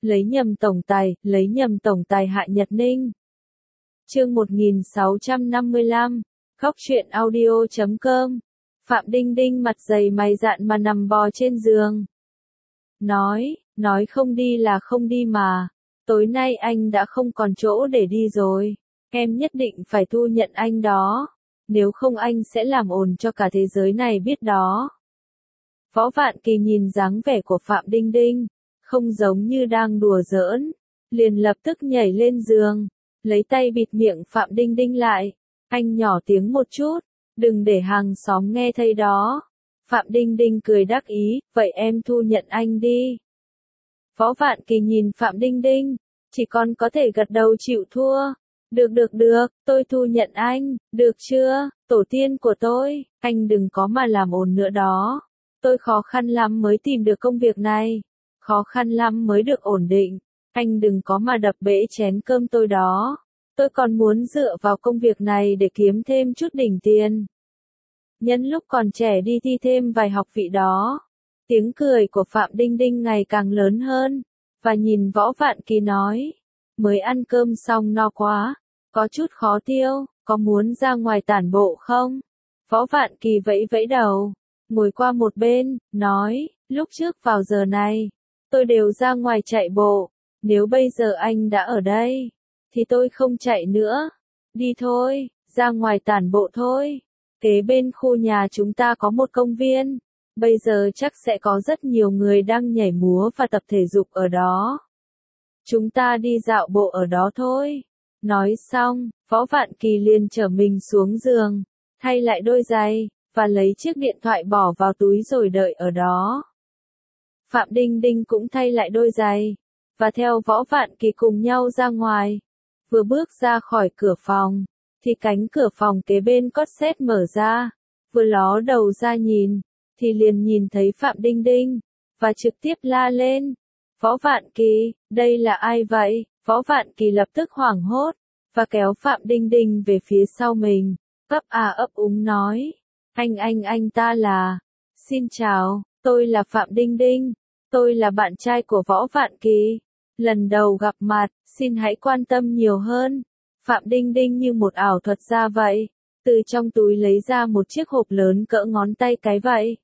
lấy nhầm tổng tài Hạ Nhật Ninh. Chương 1655, Khóc Chuyện Audio.com. Phạm Đinh Đinh mặt dày mày dạn mà nằm bò trên giường. Nói không đi là không đi mà. Tối nay anh đã không còn chỗ để đi rồi. Em nhất định phải thu nhận anh đó. Nếu không anh sẽ làm ồn cho cả thế giới này biết đó. Võ Vạn Kỳ nhìn dáng vẻ của Phạm Đinh Đinh, không giống như đang đùa giỡn, liền lập tức nhảy lên giường, lấy tay bịt miệng Phạm Đinh Đinh lại. Anh nhỏ tiếng một chút, đừng để hàng xóm nghe thấy đó. Phạm Đinh Đinh cười đắc ý, vậy em thu nhận anh đi. Võ Vạn Kỳ nhìn Phạm Đinh Đinh, chỉ còn có thể gật đầu chịu thua. Được, tôi thu nhận anh, được chưa, tổ tiên của tôi, anh đừng có mà làm ồn nữa đó. Tôi khó khăn lắm mới tìm được công việc này, khó khăn lắm mới được ổn định, anh đừng có mà đập bể chén cơm tôi đó. Tôi còn muốn dựa vào công việc này để kiếm thêm chút đỉnh tiền. Nhân lúc còn trẻ đi thi thêm vài học vị đó. Tiếng cười của Phạm Đinh Đinh ngày càng lớn hơn, và nhìn Võ Vạn Kỳ nói, mới ăn cơm xong no quá, có chút khó tiêu, có muốn ra ngoài tản bộ không? Võ Vạn Kỳ vẫy vẫy đầu, ngồi qua một bên, nói, lúc trước vào giờ này, tôi đều ra ngoài chạy bộ, nếu bây giờ anh đã ở đây, thì tôi không chạy nữa. Đi thôi, ra ngoài tản bộ thôi. Kế bên khu nhà chúng ta có một công viên, bây giờ chắc sẽ có rất nhiều người đang nhảy múa và tập thể dục ở đó. Chúng ta đi dạo bộ ở đó thôi. Nói xong, Võ Vạn Kỳ liền chở mình xuống giường, thay lại đôi giày, và lấy chiếc điện thoại bỏ vào túi rồi đợi ở đó. Phạm Đinh Đinh cũng thay lại đôi giày, và theo Võ Vạn Kỳ cùng nhau ra ngoài. Vừa bước ra khỏi cửa phòng, thì cánh cửa phòng kế bên cót xét mở ra, vừa ló đầu ra nhìn, thì liền nhìn thấy Phạm Đinh Đinh, và trực tiếp la lên. Võ Vạn Kỳ, đây là ai vậy? Võ Vạn Kỳ lập tức hoảng hốt, và kéo Phạm Đinh Đinh về phía sau mình, ấp úng nói, anh ta là, xin chào, tôi là Phạm Đinh Đinh, tôi là bạn trai của Võ Vạn Kỳ, lần đầu gặp mặt, xin hãy quan tâm nhiều hơn. Phạm Đinh Đinh như một ảo thuật ra vậy, từ trong túi lấy ra một chiếc hộp lớn cỡ ngón tay cái vậy,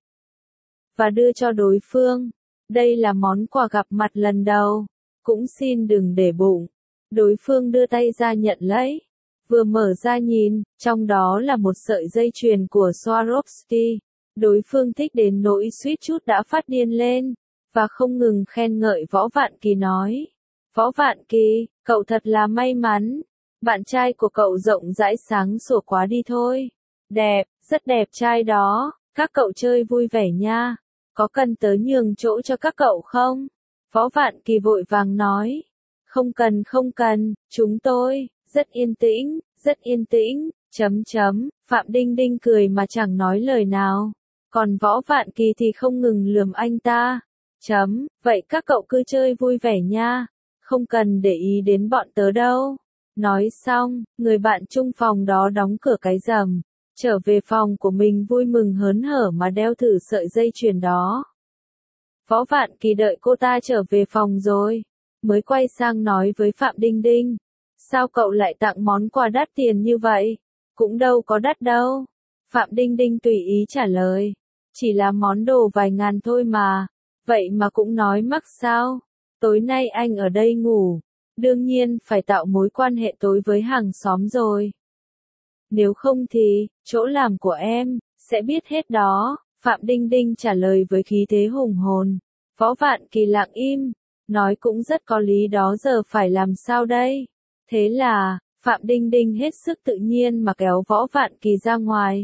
và đưa cho đối phương. Đây là món quà gặp mặt lần đầu, cũng xin đừng để bụng. Đối phương đưa tay ra nhận lấy, vừa mở ra nhìn, trong đó là một sợi dây chuyền của Swarovski. Đối phương thích đến nỗi suýt chút đã phát điên lên, và không ngừng khen ngợi Võ Vạn Kỳ nói. Võ Vạn Kỳ, cậu thật là may mắn, bạn trai của cậu rộng rãi sáng sủa quá đi thôi. Đẹp, rất đẹp trai đó, các cậu chơi vui vẻ nha. Có cần tớ nhường chỗ cho các cậu không? Võ Vạn Kỳ vội vàng nói. Không cần, chúng tôi, rất yên tĩnh, Phạm Đinh Đinh cười mà chẳng nói lời nào. Còn Võ Vạn Kỳ thì không ngừng lườm anh ta. Vậy các cậu cứ chơi vui vẻ nha, không cần để ý đến bọn tớ đâu. Nói xong, người bạn chung phòng đó đóng cửa cái rầm, trở về phòng của mình vui mừng hớn hở mà đeo thử sợi dây chuyền đó. Võ Vạn Kỳ đợi cô ta trở về phòng rồi, mới quay sang nói với Phạm Đinh Đinh, sao cậu lại tặng món quà đắt tiền như vậy? Cũng đâu có đắt đâu. Phạm Đinh Đinh tùy ý trả lời, chỉ là món đồ vài ngàn thôi mà, vậy mà cũng nói mắc sao? Tối nay anh ở đây ngủ, đương nhiên phải tạo mối quan hệ tối với hàng xóm rồi. Nếu không thì, chỗ làm của em, sẽ biết hết đó. Phạm Đinh Đinh trả lời với khí thế hùng hồn. Võ Vạn Kỳ lặng im, nói cũng rất có lý đó, giờ phải làm sao đây? Thế là, Phạm Đinh Đinh hết sức tự nhiên mà kéo Võ Vạn Kỳ ra ngoài.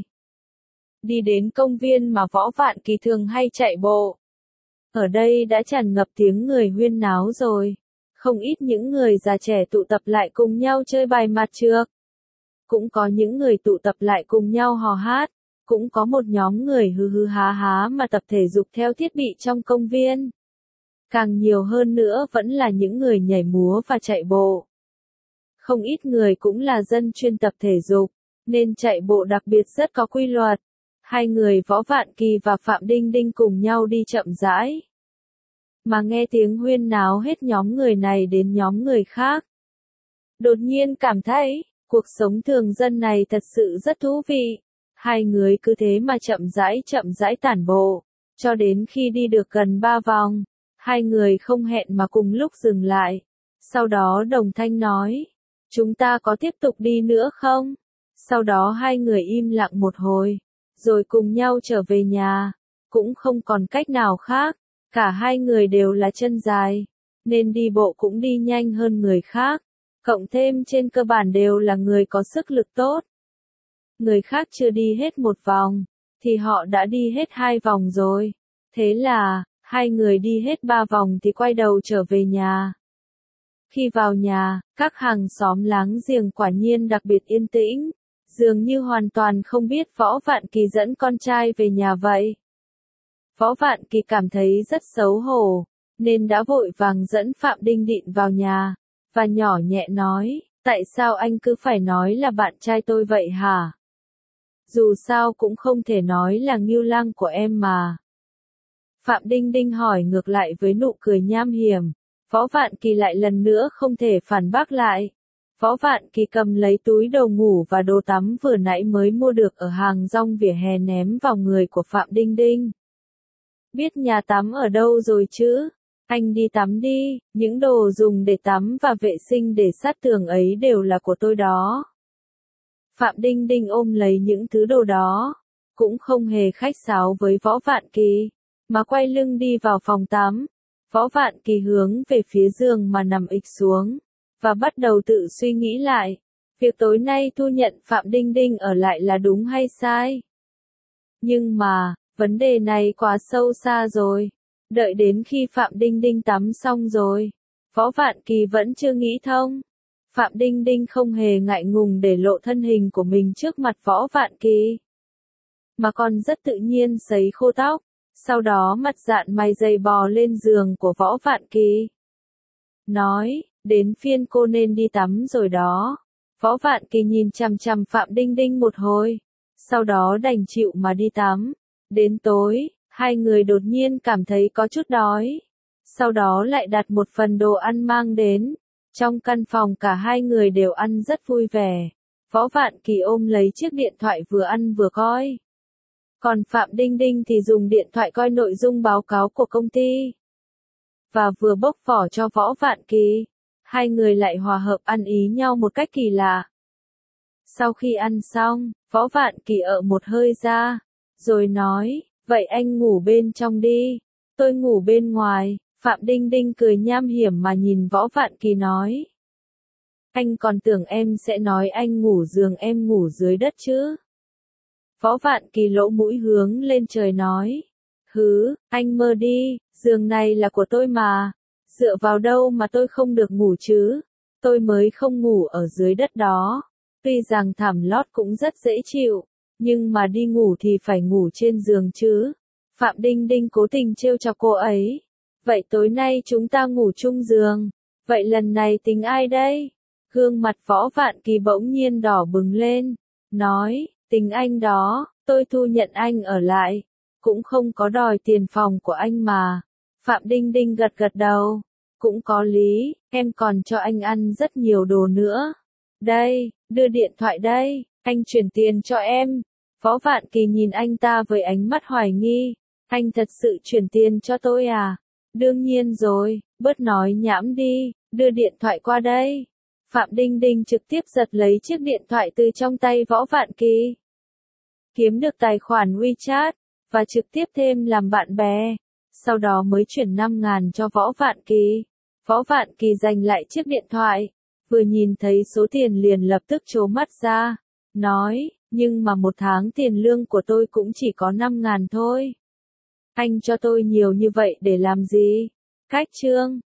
Đi đến công viên mà Võ Vạn Kỳ thường hay chạy bộ. Ở đây đã tràn ngập tiếng người huyên náo rồi. Không ít những người già trẻ tụ tập lại cùng nhau chơi bài mặt trượt. Cũng có những người tụ tập lại cùng nhau hò hát. Cũng có một nhóm người hừ hừ há há mà tập thể dục theo thiết bị trong công viên. Càng nhiều hơn nữa vẫn là những người nhảy múa và chạy bộ. Không ít người cũng là dân chuyên tập thể dục, nên chạy bộ đặc biệt rất có quy luật. Hai người Võ Vạn Kỳ và Phạm Đinh Đinh cùng nhau đi chậm rãi. mà nghe tiếng huyên náo hết nhóm người này đến nhóm người khác. Đột nhiên cảm thấy, cuộc sống thường dân này thật sự rất thú vị. Hai người cứ thế mà chậm rãi tản bộ, cho đến khi đi được gần 3 vòng, hai người không hẹn mà cùng lúc dừng lại. Sau đó đồng thanh nói, chúng ta có tiếp tục đi nữa không? Sau đó hai người im lặng một hồi, rồi cùng nhau trở về nhà. Cũng không còn cách nào khác, cả hai người đều là chân dài, nên đi bộ cũng đi nhanh hơn người khác. Cộng thêm trên cơ bản đều là người có sức lực tốt. Người khác chưa đi hết một vòng, thì họ đã đi hết 2 vòng rồi. Thế là, hai người đi hết 3 vòng thì quay đầu trở về nhà. Khi vào nhà, các hàng xóm láng giềng quả nhiên đặc biệt yên tĩnh, dường như hoàn toàn không biết Võ Vạn Kỳ dẫn con trai về nhà vậy. Võ Vạn Kỳ cảm thấy rất xấu hổ, nên đã vội vàng dẫn Phạm Đinh Địn vào nhà, và nhỏ nhẹ nói, tại sao anh cứ phải nói là bạn trai tôi vậy hả? Dù sao cũng không thể nói là Ngưu Lang của em mà. Phạm Đinh Đinh hỏi ngược lại với nụ cười nham hiểm. Võ Vạn Kỳ lại lần nữa không thể phản bác lại. Võ Vạn Kỳ cầm lấy túi đồ ngủ và đồ tắm vừa nãy mới mua được ở hàng rong vỉa hè ném vào người của Phạm Đinh Đinh. Biết nhà tắm ở đâu rồi chứ? Anh đi tắm đi, những đồ dùng để tắm và vệ sinh để sát tường ấy đều là của tôi đó. Phạm Đinh Đinh ôm lấy những thứ đồ đó, cũng không hề khách sáo với Võ Vạn Kỳ, mà quay lưng đi vào phòng tắm. Võ Vạn Kỳ hướng về phía giường mà nằm ịch xuống, và bắt đầu tự suy nghĩ lại, việc tối nay thu nhận Phạm Đinh Đinh ở lại là đúng hay sai. Nhưng mà, vấn đề này quá sâu xa rồi, đợi đến khi Phạm Đinh Đinh tắm xong rồi, Võ Vạn Kỳ vẫn chưa nghĩ thông. Phạm Đinh Đinh không hề ngại ngùng để lộ thân hình của mình trước mặt Võ Vạn Kỳ, mà còn rất tự nhiên sấy khô tóc, sau đó mặt dạn mày dày bò lên giường của Võ Vạn Kỳ. Nói, đến phiên cô nên đi tắm rồi đó. Võ Vạn Kỳ nhìn chằm chằm Phạm Đinh Đinh một hồi, sau đó đành chịu mà đi tắm. Đến tối, hai người đột nhiên cảm thấy có chút đói, sau đó lại đặt một phần đồ ăn mang đến. Trong căn phòng cả hai người đều ăn rất vui vẻ. Võ Vạn Kỳ ôm lấy chiếc điện thoại vừa ăn vừa coi. Còn Phạm Đinh Đinh thì dùng điện thoại coi nội dung báo cáo của công ty. Và vừa bốc vỏ cho Võ Vạn Kỳ. Hai người lại hòa hợp ăn ý nhau một cách kỳ lạ. Sau khi ăn xong, Võ Vạn Kỳ ợ một hơi ra, rồi nói, vậy anh ngủ bên trong đi, tôi ngủ bên ngoài. Phạm Đinh Đinh cười nham hiểm mà nhìn Võ Vạn Kỳ nói. Anh còn tưởng em sẽ nói anh ngủ giường em ngủ dưới đất chứ. Võ Vạn Kỳ lỗ mũi hướng lên trời nói. Hứ, anh mơ đi, giường này là của tôi mà. Dựa vào đâu mà tôi không được ngủ chứ? Tôi mới không ngủ ở dưới đất đó. Tuy rằng thảm lót cũng rất dễ chịu, nhưng mà đi ngủ thì phải ngủ trên giường chứ. Phạm Đinh Đinh cố tình trêu chọc cô ấy. Vậy tối nay chúng ta ngủ chung giường. Vậy lần này tính ai đây? Gương mặt Võ Vạn Kỳ bỗng nhiên đỏ bừng lên. Nói, tính anh đó, tôi thu nhận anh ở lại. Cũng không có đòi tiền phòng của anh mà. Phạm Đinh Đinh gật gật đầu. Cũng có lý, em còn cho anh ăn rất nhiều đồ nữa. Đây, đưa điện thoại đây, anh chuyển tiền cho em. Võ Vạn Kỳ nhìn anh ta với ánh mắt hoài nghi. Anh thật sự chuyển tiền cho tôi à? Đương nhiên rồi, bớt nói nhảm đi, đưa điện thoại qua đây. Phạm Đinh Đinh trực tiếp giật lấy chiếc điện thoại từ trong tay Võ Vạn Kỳ. Kiếm được tài khoản WeChat, và trực tiếp thêm làm bạn bè. Sau đó mới chuyển 5.000 cho Võ Vạn Kỳ. Võ Vạn Kỳ giành lại chiếc điện thoại, vừa nhìn thấy số tiền liền lập tức trố mắt ra. Nói, nhưng mà một tháng tiền lương của tôi cũng chỉ có 5.000 thôi. Anh cho tôi nhiều như vậy để làm gì? Cách chương